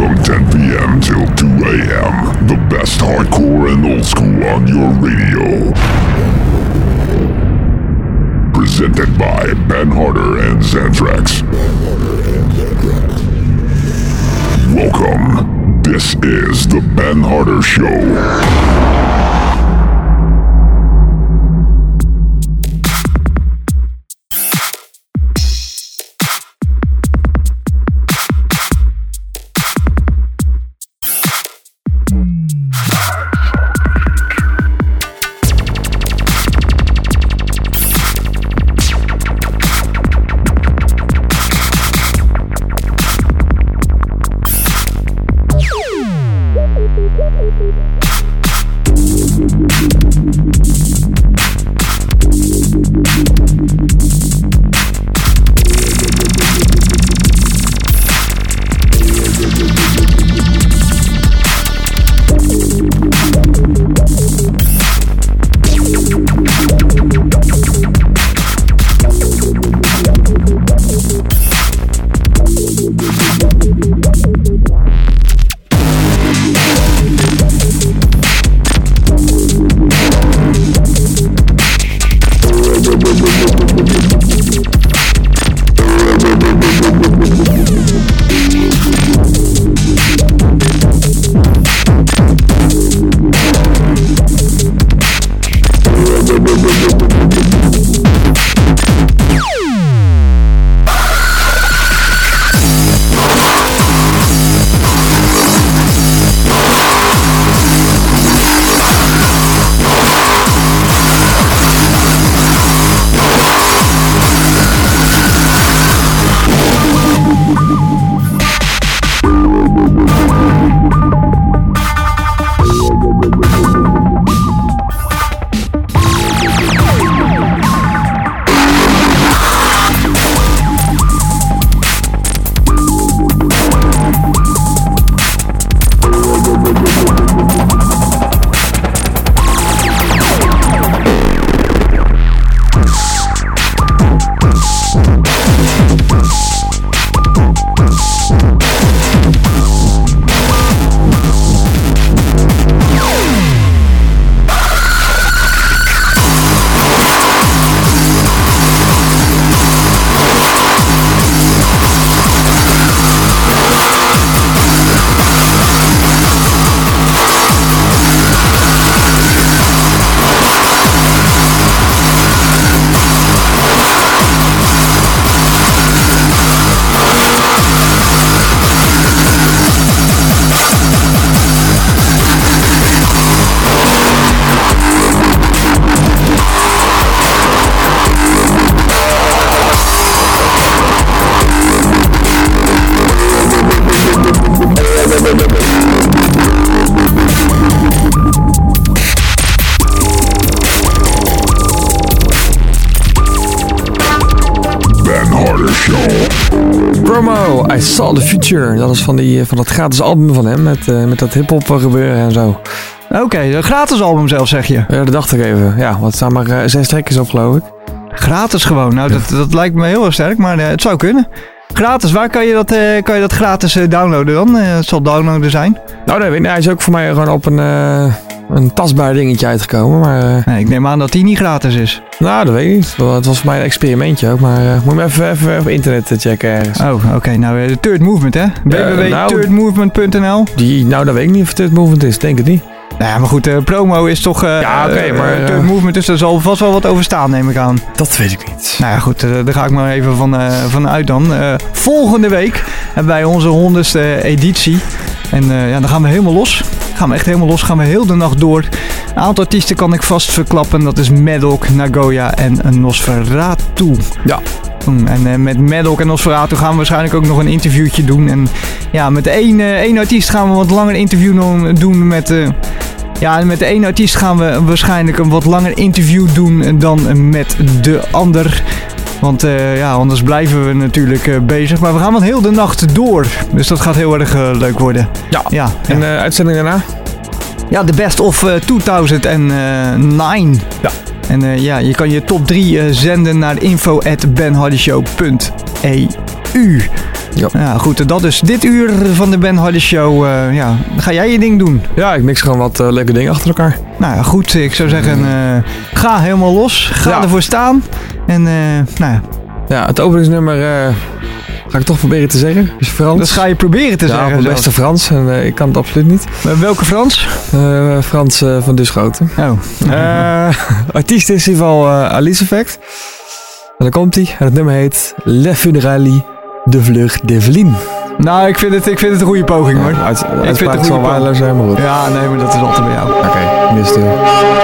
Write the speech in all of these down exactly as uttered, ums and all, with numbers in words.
From ten p.m. till two a.m. The best hardcore and old school on your radio. Presented by Ben Harder and Xantrax. Welcome. This is the Ben Harder Show. Promo, I Saw the Future. Dat is van, die, van dat gratis album van hem, met, uh, met dat hip-hop gebeuren en zo. Oké, okay, een gratis album zelf, zeg je? Ja, dat dacht ik even. Ja, want er staan maar uh, zes trackjes op, geloof ik. Gratis gewoon? Nou, ja. dat, dat lijkt me heel erg sterk, maar uh, het zou kunnen. Gratis, waar kan je dat, uh, kan je dat gratis uh, downloaden dan? Uh, het zal downloaden zijn. Nou, nee, nee, hij is ook voor mij gewoon op een, uh, een tastbaar dingetje uitgekomen. Maar, uh... nee, ik neem aan dat die niet gratis is. Nou, dat weet ik niet. Het was voor mij een experimentje ook. Maar uh, moet je even, even op internet checken ergens. Oh, oké. Okay. Nou, de Third Movement, hè? w w w punt third movement punt n l Die, nou, dat weet ik niet of het Third Movement is. Denk het niet. Nou ja, maar goed, uh, promo is toch... Uh, ja, oké, okay, maar... Uh, Third Movement, dus er zal vast wel wat over staan, neem ik aan. Dat weet ik niet. Nou ja, goed, uh, daar ga ik maar even van, uh, van uit dan. Uh, volgende week hebben wij onze honderdste editie. En uh, ja, dan gaan we helemaal los. Gaan we echt helemaal los. Gaan we heel de nacht door. Een aantal artiesten kan ik vast verklappen. Dat is Maddock, Nagoya en Nosferatu. Ja. En uh, met Maddock en Nosferatu gaan we waarschijnlijk ook nog een interviewtje doen. En ja, met één, uh, één artiest gaan we een wat langer interview doen met... Uh, Ja, met de ene artiest gaan we waarschijnlijk een wat langer interview doen dan met de ander. Want uh, ja, anders blijven we natuurlijk uh, bezig. Maar we gaan wel heel de nacht door. Dus dat gaat heel erg uh, leuk worden. Ja, ja en de ja. uh, uitzending daarna? Ja, de Best of uh, tweeduizend negen. Ja. En uh, ja, je kan je top drie uh, zenden naar info at benhardyshow punt e u. Ja. Ja, goed. Dat is dit uur van de Ben Hardy Show. Uh, ja, ga jij je ding doen? Ja, ik mix gewoon wat uh, leuke dingen achter elkaar. Nou ja, goed. Ik zou zeggen, uh, ga helemaal los. Ga ja. ervoor staan. En uh, nou ja. Ja, het openingsnummer uh, ga ik toch proberen te zeggen. Dus Frans. Dat ga je proberen te ja, zeggen. Ja, beste Frans. En uh, ik kan het absoluut niet. Maar welke Frans? Uh, Frans uh, van de Schoten. Oh. Uh, artiest is in ieder geval uh, Alice Effect. En dan komt hij. En het nummer heet Le Funerali de Vlug d'Evelien. Nou, ik vind het, ik vind het een goede poging hoor. Ja, uit, ik vind het een goede waardeloos zijn, maar goed. Ja, nee, maar dat is altijd bij jou. Oké, okay, nu stil.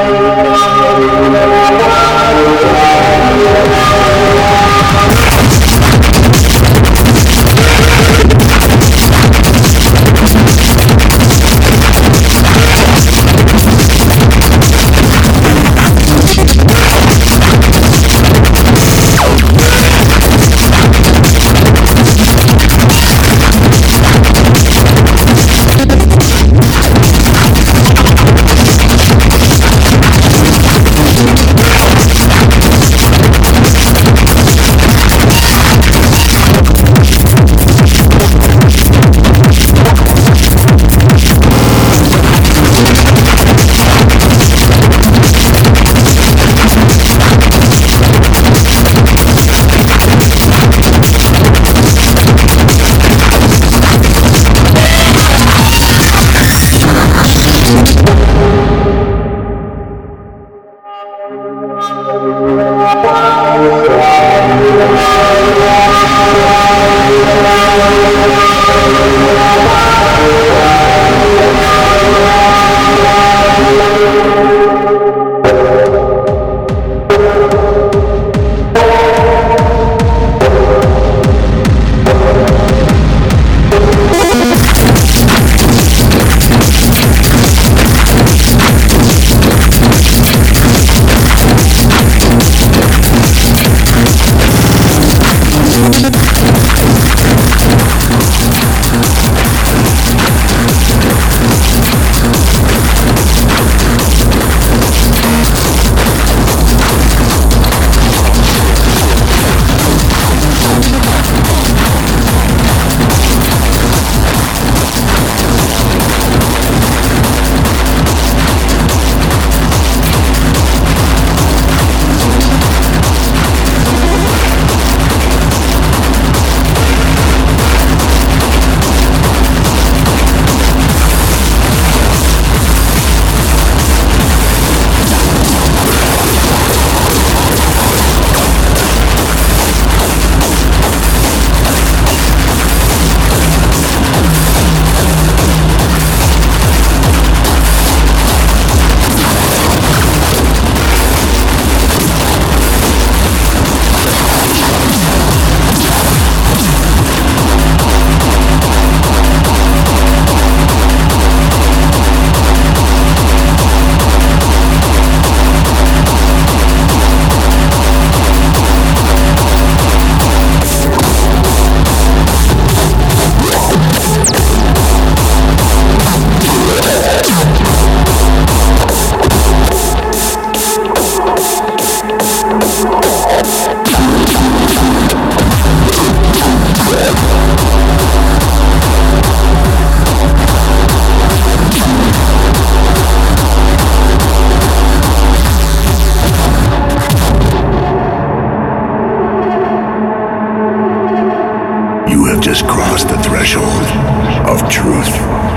just crossed the threshold of truth.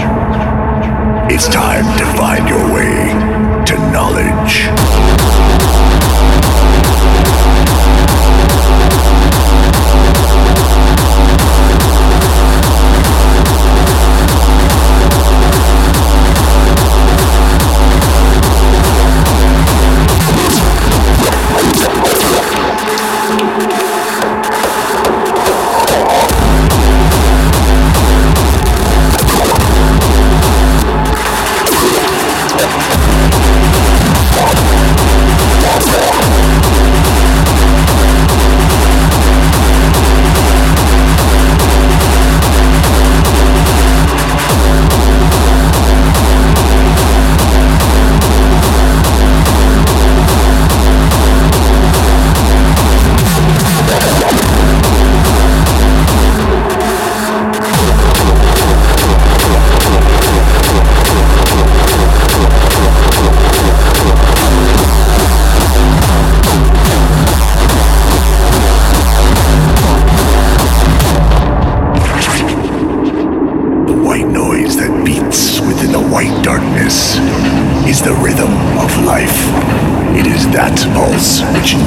It's time to find your way to knowledge.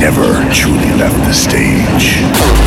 never truly left the stage.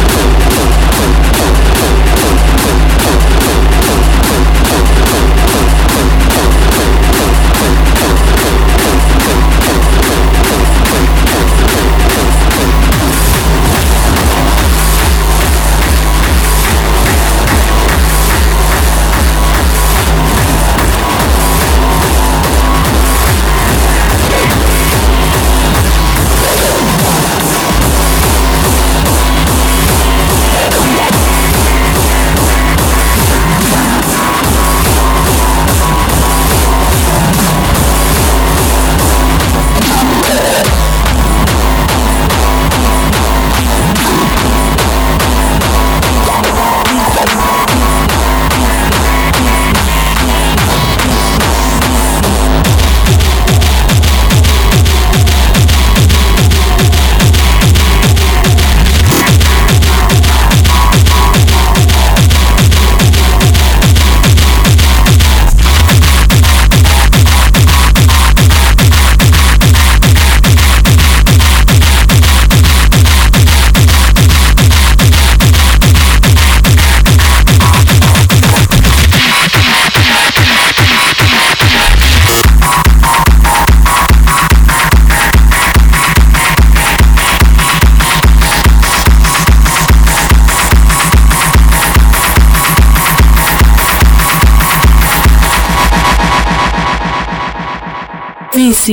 Vinci.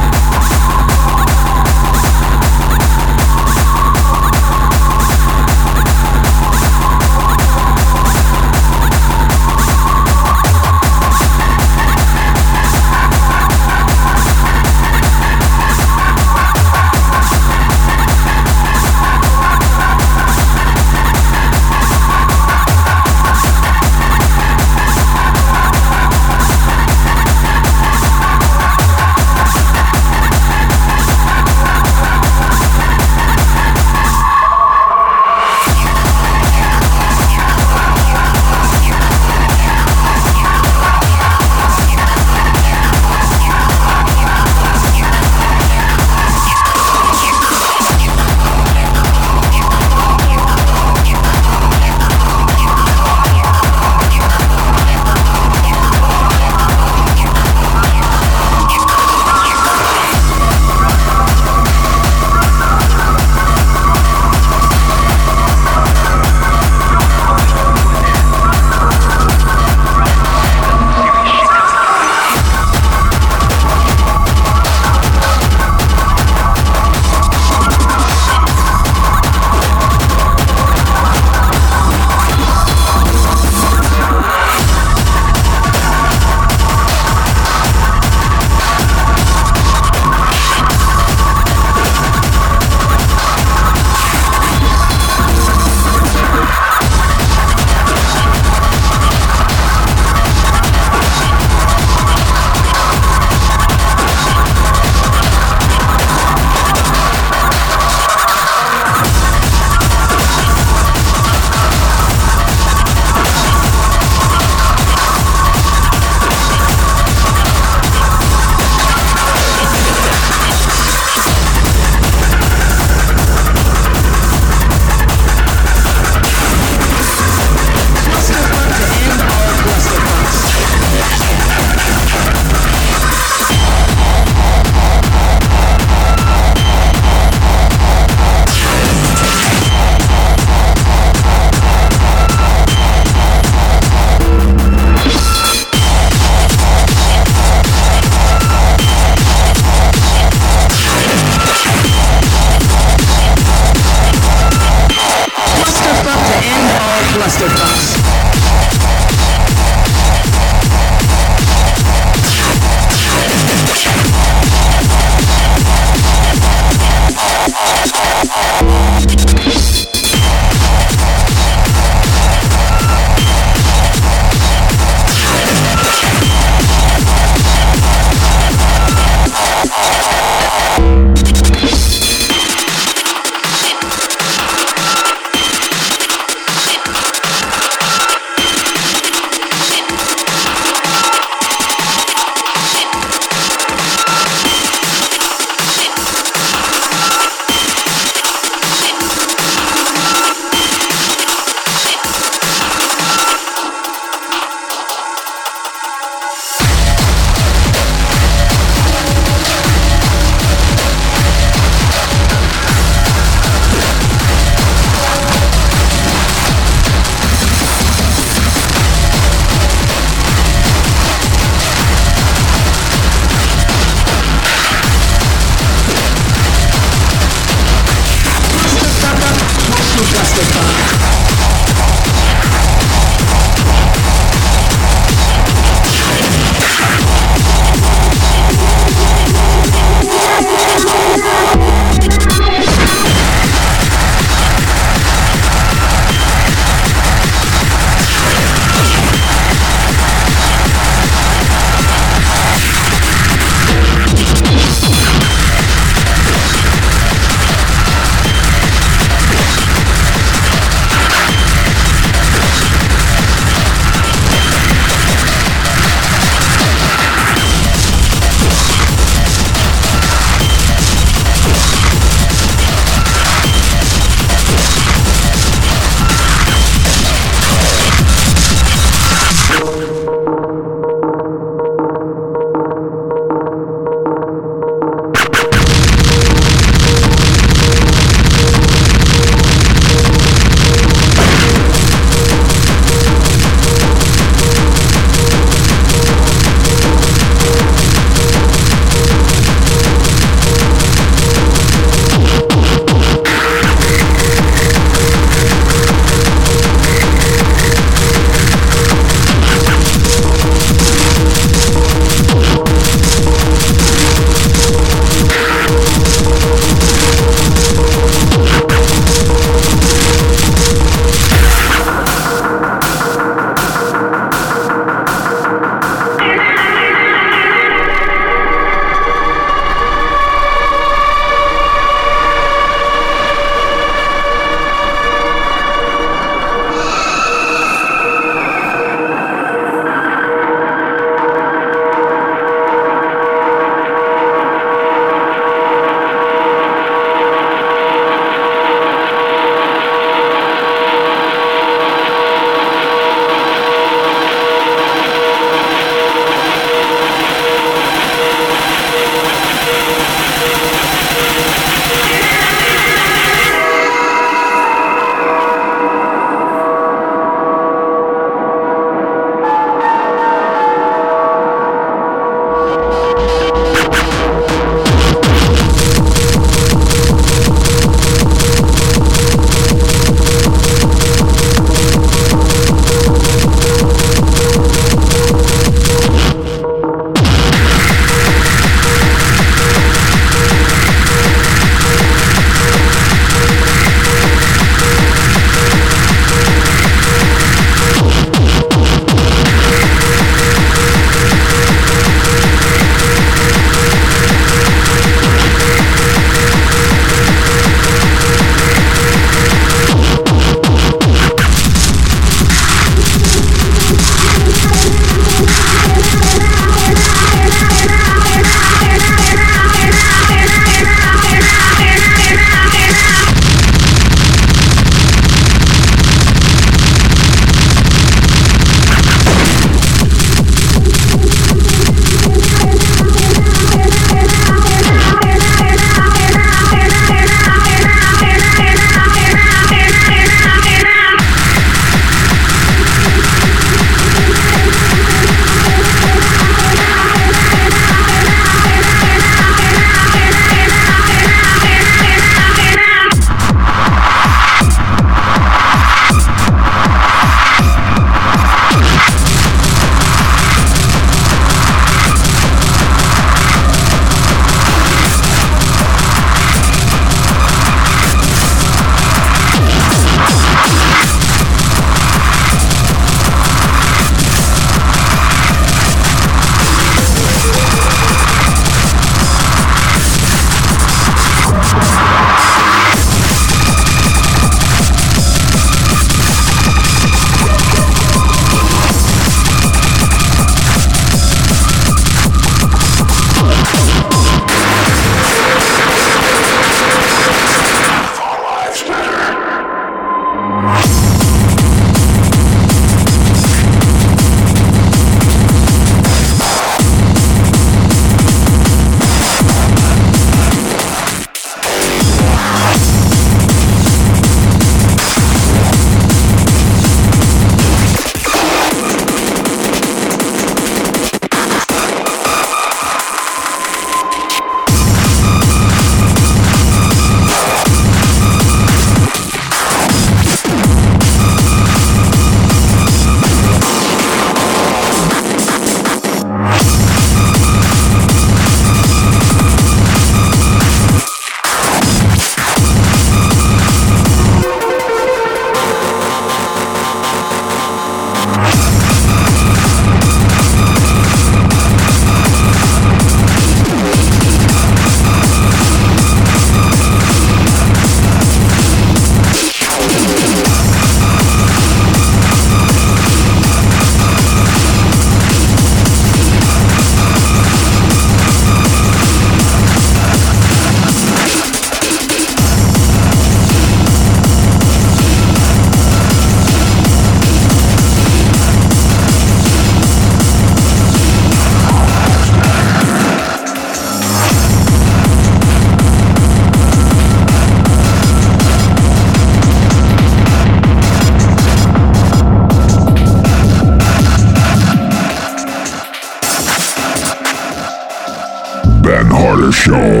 Dan Harder Show.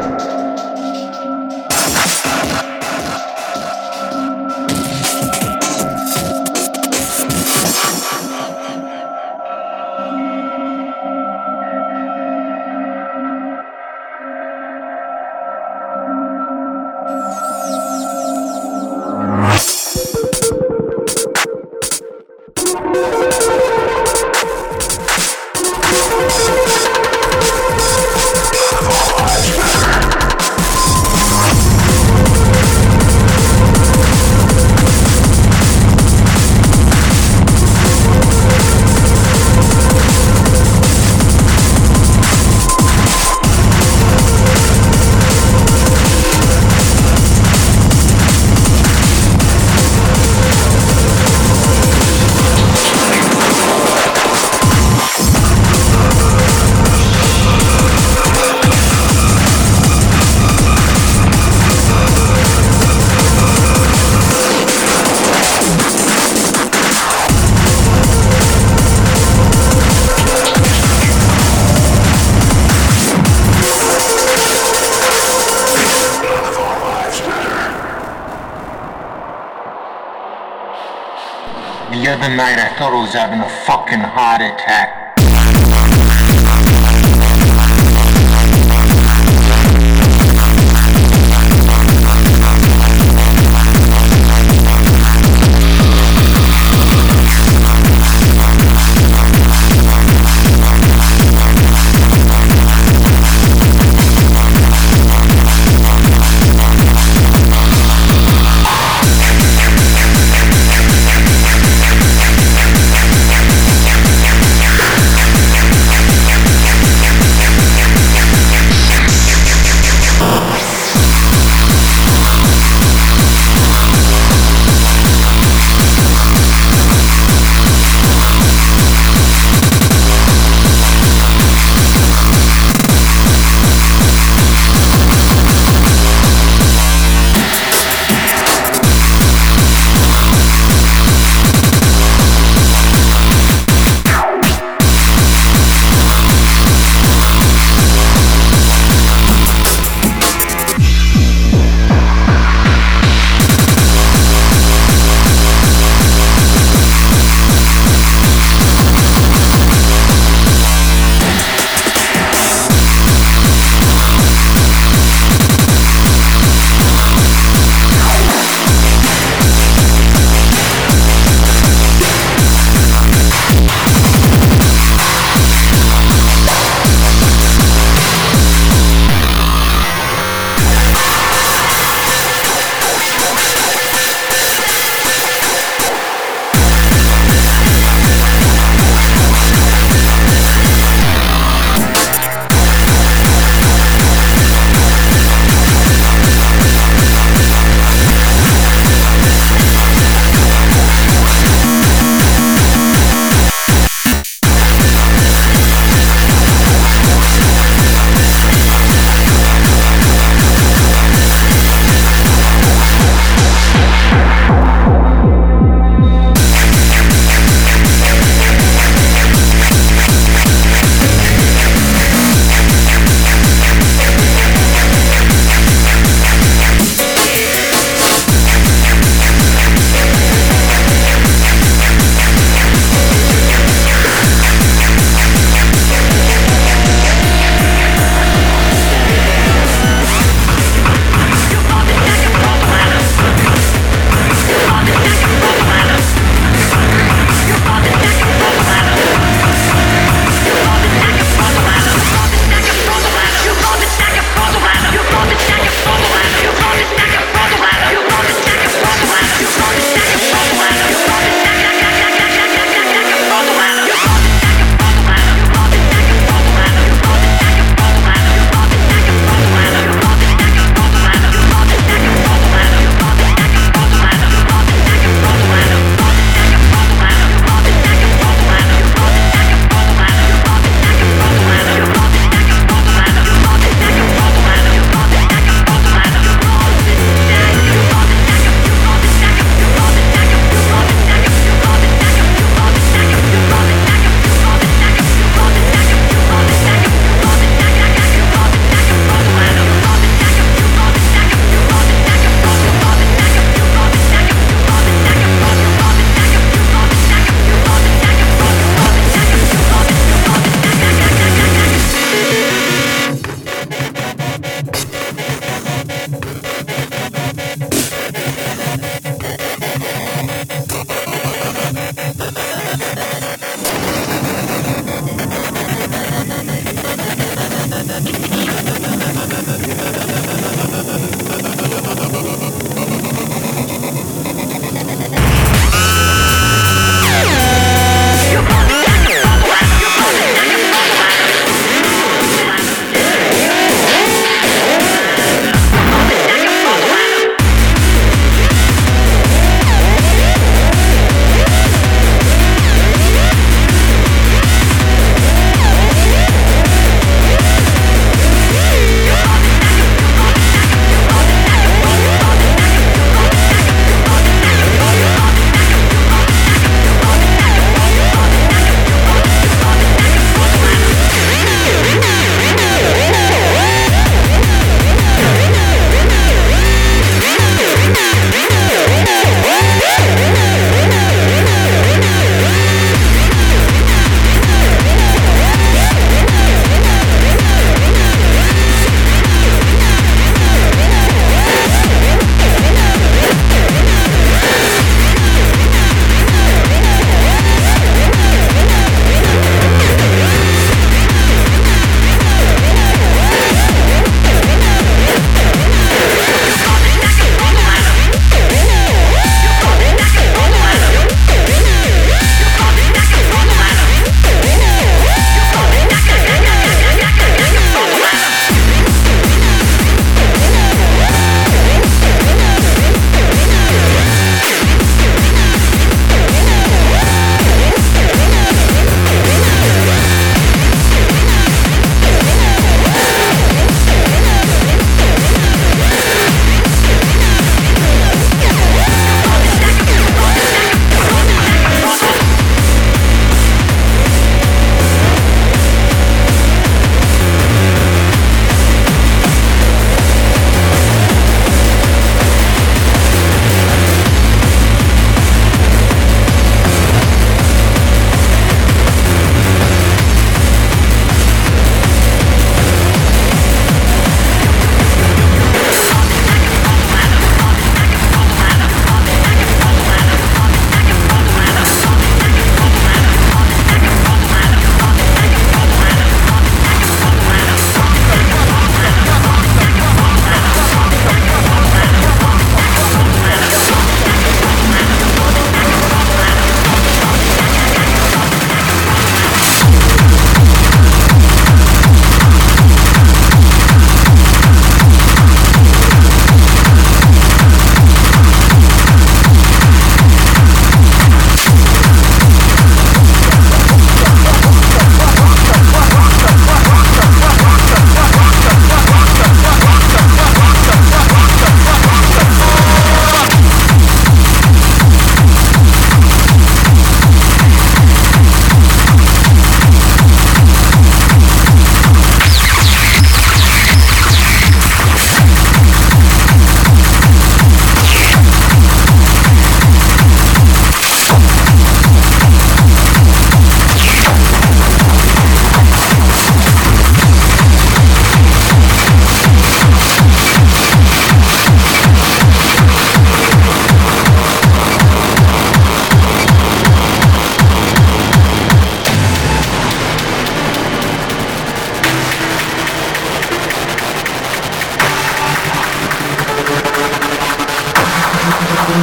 The other night I thought I was having a fucking heart attack.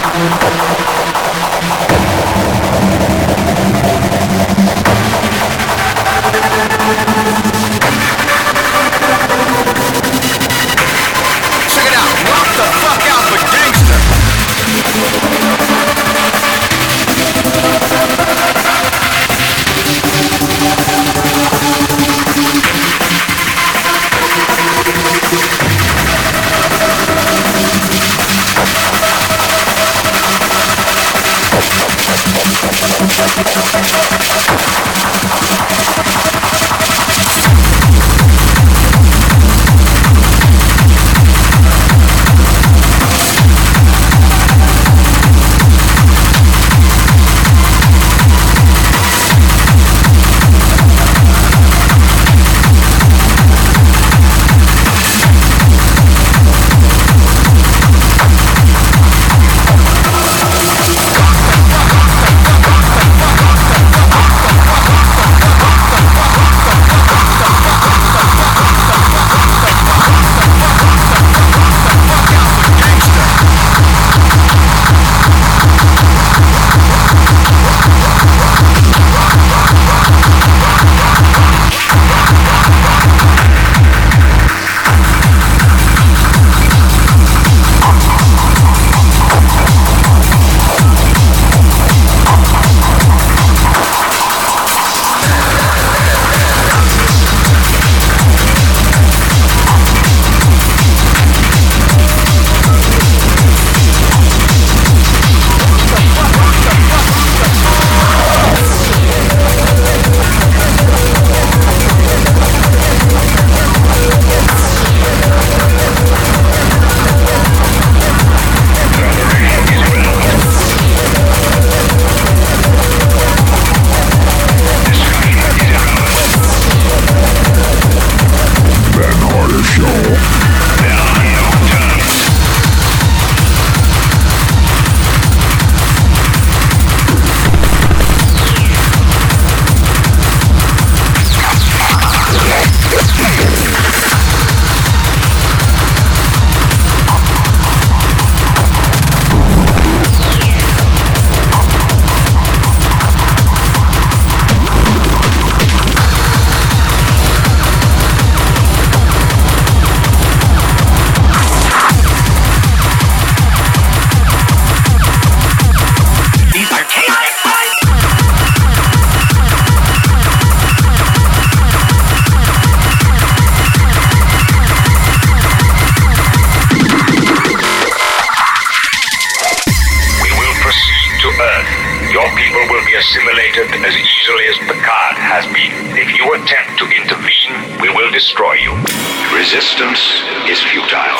assimilated as easily as Picard has been. If you attempt to intervene, we will destroy you. Resistance is futile.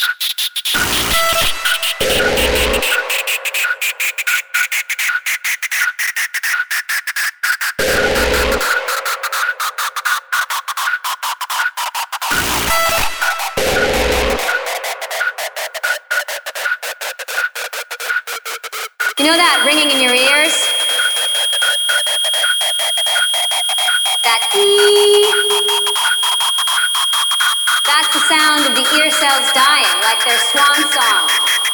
You know that ringing in your ears? That ee. That's the sound of the ear cells dying, like their swan song.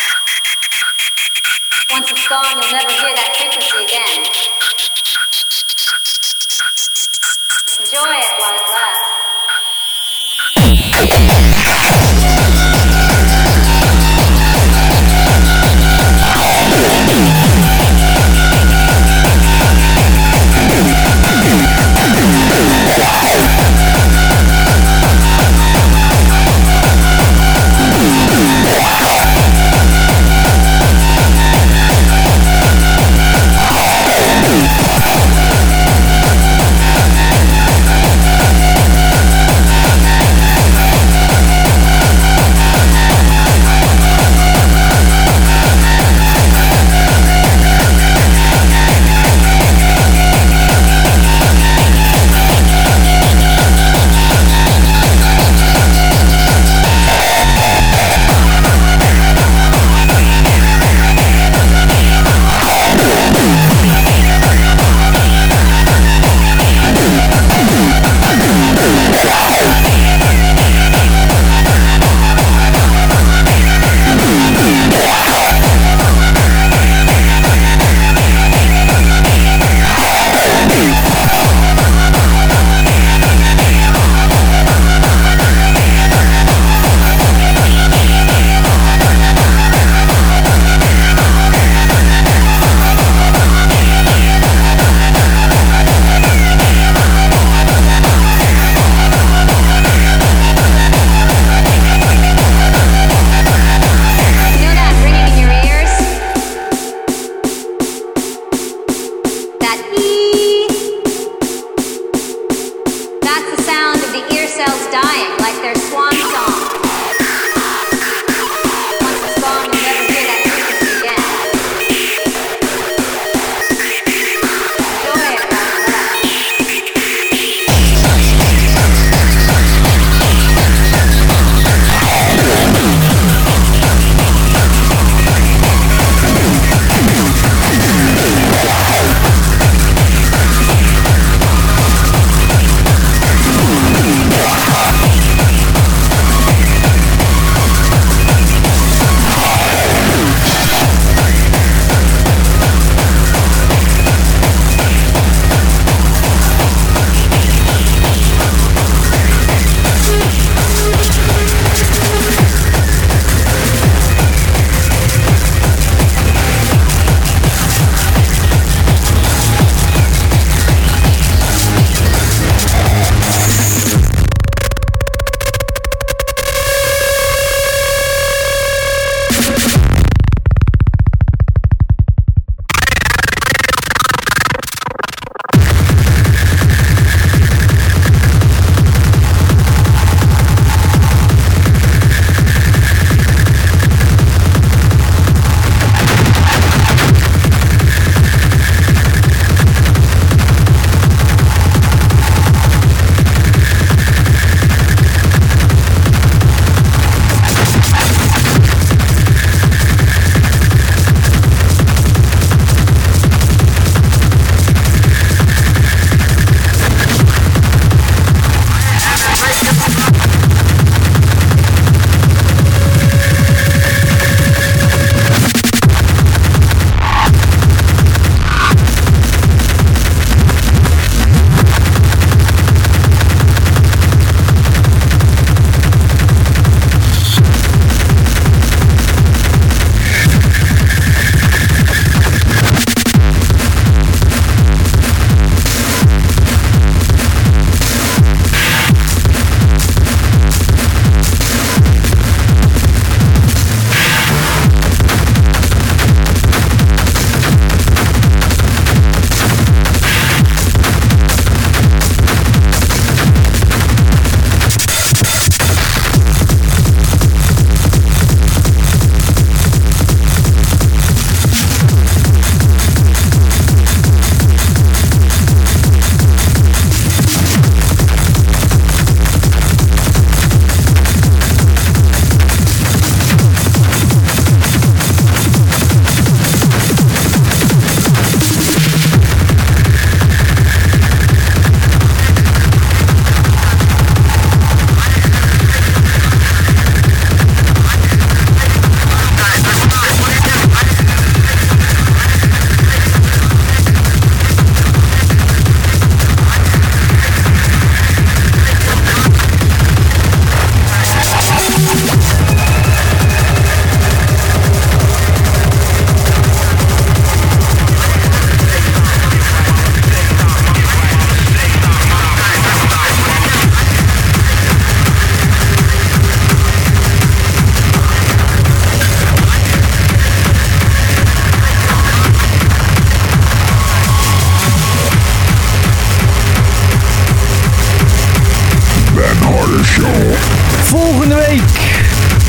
Once it's gone, you'll never hear that frequency again. Enjoy it while it lasts.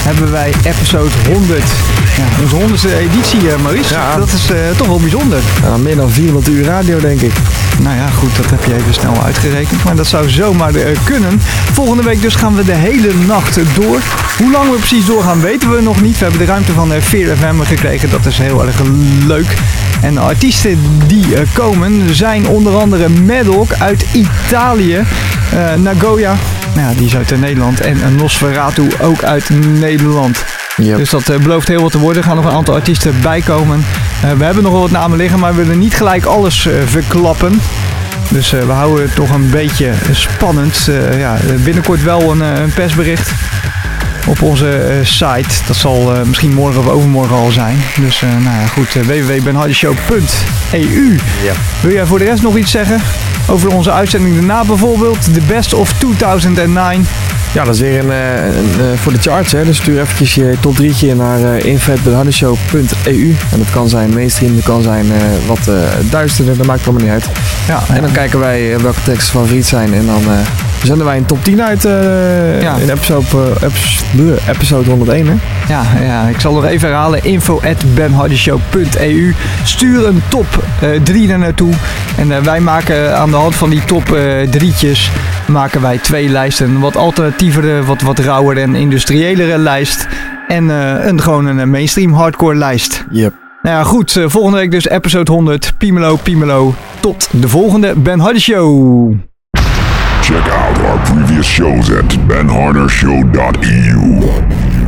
hebben wij episode honderd. Ja, onze honderdste editie, uh, Maurice. Ja. Dat is uh, toch wel bijzonder. Ja, meer dan vierhonderd uur radio, denk ik. Nou ja, goed, dat heb je even snel uitgerekend. Maar dat zou zomaar uh, kunnen. Volgende week dus gaan we de hele nacht door. Hoe lang we precies doorgaan weten we nog niet. We hebben de ruimte van uh, Fear F M gekregen. Dat is heel erg leuk. En de artiesten die uh, komen zijn onder andere Maddock uit Italië. Uh, Nagoya, nou ja, die is uit uh, Nederland. En uh, Nosferatu ook uit Nederland. Yep. Dus dat uh, belooft heel wat te worden. Er gaan nog een aantal artiesten bij komen. Uh, we hebben nog wel wat namen liggen, maar we willen niet gelijk alles uh, verklappen. Dus uh, we houden het toch een beetje spannend. Uh, ja, binnenkort wel een, uh, een persbericht op onze uh, site. Dat zal uh, misschien morgen of overmorgen al zijn. Dus uh, nou ja, goed, uh, w w w punt ben hardy show punt e u. Ja. Wil jij voor de rest nog iets zeggen? Over onze uitzending daarna bijvoorbeeld. The Best of tweeduizend negen. Ja, dat is weer een, een, een voor de charts, hè. Dus stuur eventjes je top drietje naar uh, info at ben hardy show punt e u. En dat kan zijn mainstream, dat kan zijn uh, wat uh, duisterder, dat maakt allemaal niet uit. Ja, en dan kijken wij uh, welke teksten favoriet zijn en dan uh, zenden wij een top tien uit uh, ja. in episode, uh, episode, episode honderdéén, hè. Ja, ja, ik zal nog even herhalen. info at ben hardy show punt e u. Stuur een top uh, drie daar naartoe. En uh, wij maken aan de hand van die top uh, drietjes maken wij twee lijsten. Wat alternatievere, wat, wat rauwer en industriëlere lijst. En uh, een, gewoon een mainstream hardcore lijst. Yep. Nou ja, goed. Uh, volgende week dus episode honderd. Piemelo, Piemelo. Tot de volgende Ben Hardy Show. Check out our previous shows at ben harder show dot e u.